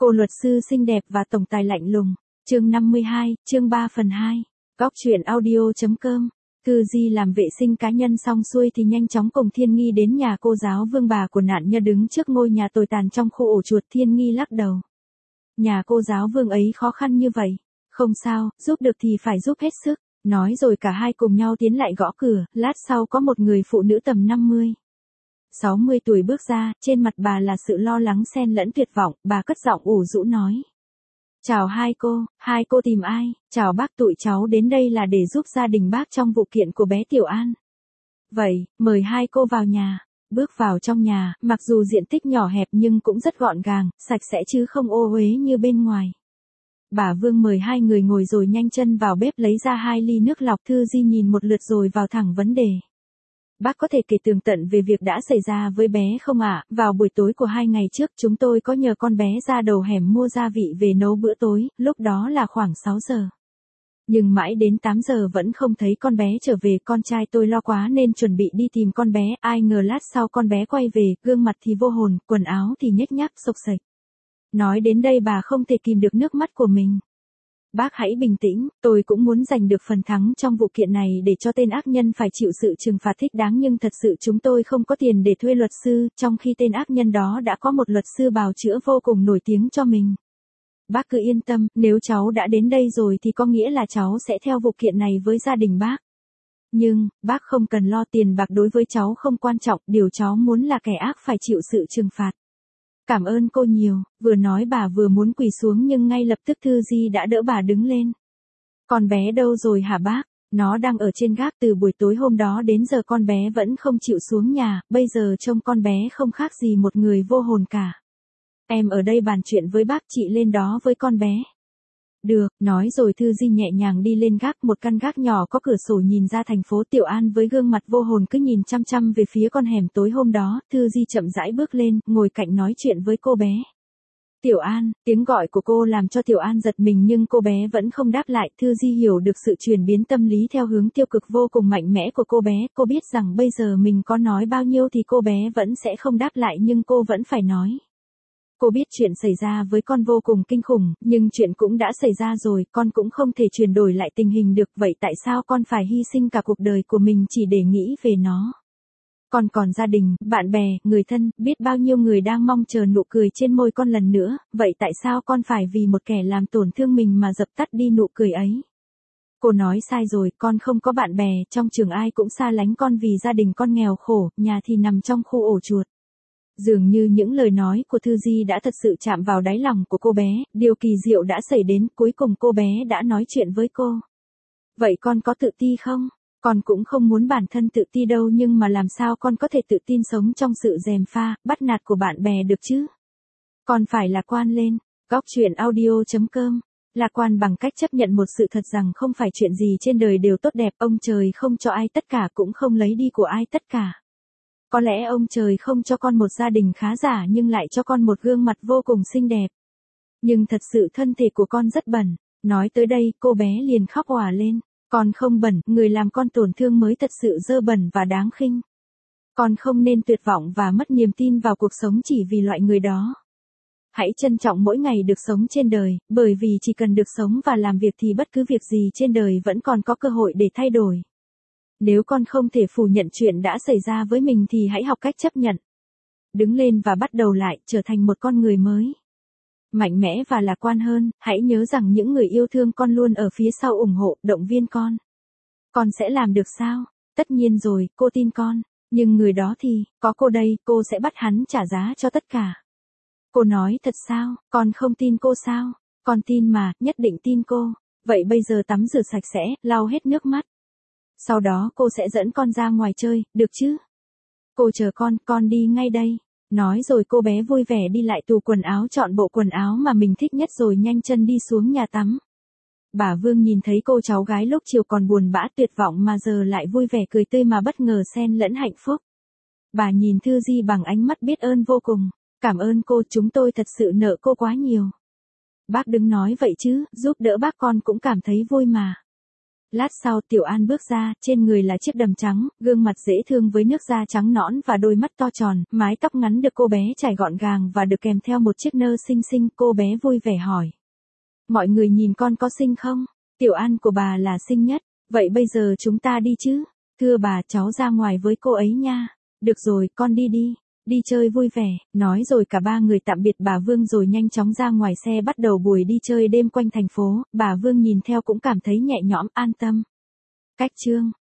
Cô luật sư xinh đẹp và tổng tài lạnh lùng. Chương 52, chương 3 phần 2. Góc truyện audio.com. Thư Di làm vệ sinh cá nhân xong xuôi thì nhanh chóng cùng Thiên Nghi đến nhà cô giáo Vương, bà của nạn nhân đứng trước ngôi nhà tồi tàn trong khu ổ chuột. Thiên Nghi lắc đầu. Nhà cô giáo Vương ấy khó khăn như vậy. Không sao, giúp được thì phải giúp hết sức. Nói rồi cả hai cùng nhau tiến lại gõ cửa. Lát sau có một người phụ nữ tầm 60 tuổi bước ra, trên mặt bà là sự lo lắng xen lẫn tuyệt vọng. Bà cất giọng ủ rũ nói. Chào hai cô tìm ai? Chào bác, tụi cháu đến đây là để giúp gia đình bác trong vụ kiện của bé Tiểu An. Vậy, mời hai cô vào nhà. Bước vào trong nhà, mặc dù diện tích nhỏ hẹp nhưng cũng rất gọn gàng, sạch sẽ chứ không ô uế như bên ngoài. Bà Vương mời hai người ngồi rồi nhanh chân vào bếp lấy ra 2 ly nước lọc. Thư Di nhìn một lượt rồi vào thẳng vấn đề. Bác có thể kể tường tận về việc đã xảy ra với bé không ạ? Vào buổi tối của 2 ngày trước chúng tôi có nhờ con bé ra đầu hẻm mua gia vị về nấu bữa tối, lúc đó là khoảng 6 giờ. Nhưng mãi đến 8 giờ vẫn không thấy con bé trở về. Con trai tôi lo quá nên chuẩn bị đi tìm con bé, ai ngờ lát sau con bé quay về, gương mặt thì vô hồn, quần áo thì nhếch nhác xộc xệch. Nói đến đây bà không thể kìm được nước mắt của mình. Bác hãy bình tĩnh, tôi cũng muốn giành được phần thắng trong vụ kiện này để cho tên ác nhân phải chịu sự trừng phạt thích đáng, nhưng thật sự chúng tôi không có tiền để thuê luật sư, trong khi tên ác nhân đó đã có một luật sư bào chữa vô cùng nổi tiếng cho mình. Bác cứ yên tâm, nếu cháu đã đến đây rồi thì có nghĩa là cháu sẽ theo vụ kiện này với gia đình bác. Nhưng, bác không cần lo, tiền bạc đối với cháu không quan trọng, điều cháu muốn là kẻ ác phải chịu sự trừng phạt. Cảm ơn cô nhiều. Vừa nói bà vừa muốn quỳ xuống nhưng ngay lập tức Thư Di đã đỡ bà đứng lên. Con bé đâu rồi hả bác? Nó đang ở trên gác từ buổi tối hôm đó đến giờ con bé vẫn không chịu xuống nhà, bây giờ trông con bé không khác gì một người vô hồn cả. Em ở đây bàn chuyện với bác, chị lên đó với con bé. Được, nói rồi Thư Di nhẹ nhàng đi lên gác, một căn gác nhỏ có cửa sổ nhìn ra thành phố. Tiểu An với gương mặt vô hồn cứ nhìn chăm chăm về phía con hẻm tối hôm đó. Thư Di chậm rãi bước lên, ngồi cạnh nói chuyện với cô bé. Tiểu An, tiếng gọi của cô làm cho Tiểu An giật mình nhưng cô bé vẫn không đáp lại. Thư Di hiểu được sự chuyển biến tâm lý theo hướng tiêu cực vô cùng mạnh mẽ của cô bé. Cô biết rằng bây giờ mình có nói bao nhiêu thì cô bé vẫn sẽ không đáp lại, nhưng cô vẫn phải nói. Cô biết chuyện xảy ra với con vô cùng kinh khủng, nhưng chuyện cũng đã xảy ra rồi, con cũng không thể chuyển đổi lại tình hình được, vậy tại sao con phải hy sinh cả cuộc đời của mình chỉ để nghĩ về nó? Con còn gia đình, bạn bè, người thân, biết bao nhiêu người đang mong chờ nụ cười trên môi con lần nữa, vậy tại sao con phải vì một kẻ làm tổn thương mình mà dập tắt đi nụ cười ấy? Cô nói sai rồi, con không có bạn bè, trong trường ai cũng xa lánh con vì gia đình con nghèo khổ, nhà thì nằm trong khu ổ chuột. Dường như những lời nói của Thư Di đã thật sự chạm vào đáy lòng của cô bé, điều kỳ diệu đã xảy đến, cuối cùng cô bé đã nói chuyện với cô. Vậy con có tự ti không? Con cũng không muốn bản thân tự ti đâu, nhưng mà làm sao con có thể tự tin sống trong sự gièm pha, bắt nạt của bạn bè được chứ? Con phải lạc quan lên. Góc truyện audio.com. Lạc quan bằng cách chấp nhận một sự thật rằng không phải chuyện gì trên đời đều tốt đẹp, ông trời không cho ai tất cả cũng không lấy đi của ai tất cả. Có lẽ ông trời không cho con một gia đình khá giả nhưng lại cho con một gương mặt vô cùng xinh đẹp. Nhưng thật sự thân thể của con rất bẩn. Nói tới đây, cô bé liền khóc òa lên. Con không bẩn, người làm con tổn thương mới thật sự dơ bẩn và đáng khinh. Con không nên tuyệt vọng và mất niềm tin vào cuộc sống chỉ vì loại người đó. Hãy trân trọng mỗi ngày được sống trên đời, bởi vì chỉ cần được sống và làm việc thì bất cứ việc gì trên đời vẫn còn có cơ hội để thay đổi. Nếu con không thể phủ nhận chuyện đã xảy ra với mình thì hãy học cách chấp nhận. Đứng lên và bắt đầu lại, trở thành một con người mới. Mạnh mẽ và lạc quan hơn, hãy nhớ rằng những người yêu thương con luôn ở phía sau ủng hộ, động viên con. Con sẽ làm được sao? Tất nhiên rồi, cô tin con. Nhưng người đó thì, có cô đây, cô sẽ bắt hắn trả giá cho tất cả. Cô nói thật sao? Con không tin cô sao? Con tin mà, nhất định tin cô. Vậy bây giờ tắm rửa sạch sẽ, lau hết nước mắt. Sau đó cô sẽ dẫn con ra ngoài chơi, được chứ? Cô chờ con đi ngay đây. Nói rồi cô bé vui vẻ đi lại tủ quần áo, chọn bộ quần áo mà mình thích nhất rồi nhanh chân đi xuống nhà tắm. Bà Vương nhìn thấy cô cháu gái lúc chiều còn buồn bã tuyệt vọng mà giờ lại vui vẻ cười tươi mà bất ngờ xen lẫn hạnh phúc. Bà nhìn Thư Di bằng ánh mắt biết ơn vô cùng. Cảm ơn cô, chúng tôi thật sự nợ cô quá nhiều. Bác đừng nói vậy chứ, giúp đỡ bác con cũng cảm thấy vui mà. Lát sau Tiểu An bước ra, trên người là chiếc đầm trắng, gương mặt dễ thương với nước da trắng nõn và đôi mắt to tròn, mái tóc ngắn được cô bé chải gọn gàng và được kèm theo một chiếc nơ xinh xinh, cô bé vui vẻ hỏi. Mọi người nhìn con có xinh không? Tiểu An của bà là xinh nhất, vậy bây giờ chúng ta đi chứ? Thưa bà, cháu ra ngoài với cô ấy nha. Được rồi, con đi đi. Đi chơi vui vẻ, nói rồi cả ba người tạm biệt bà Vương rồi nhanh chóng ra ngoài xe bắt đầu buổi đi chơi đêm quanh thành phố, bà Vương nhìn theo cũng cảm thấy nhẹ nhõm an tâm. Cách chương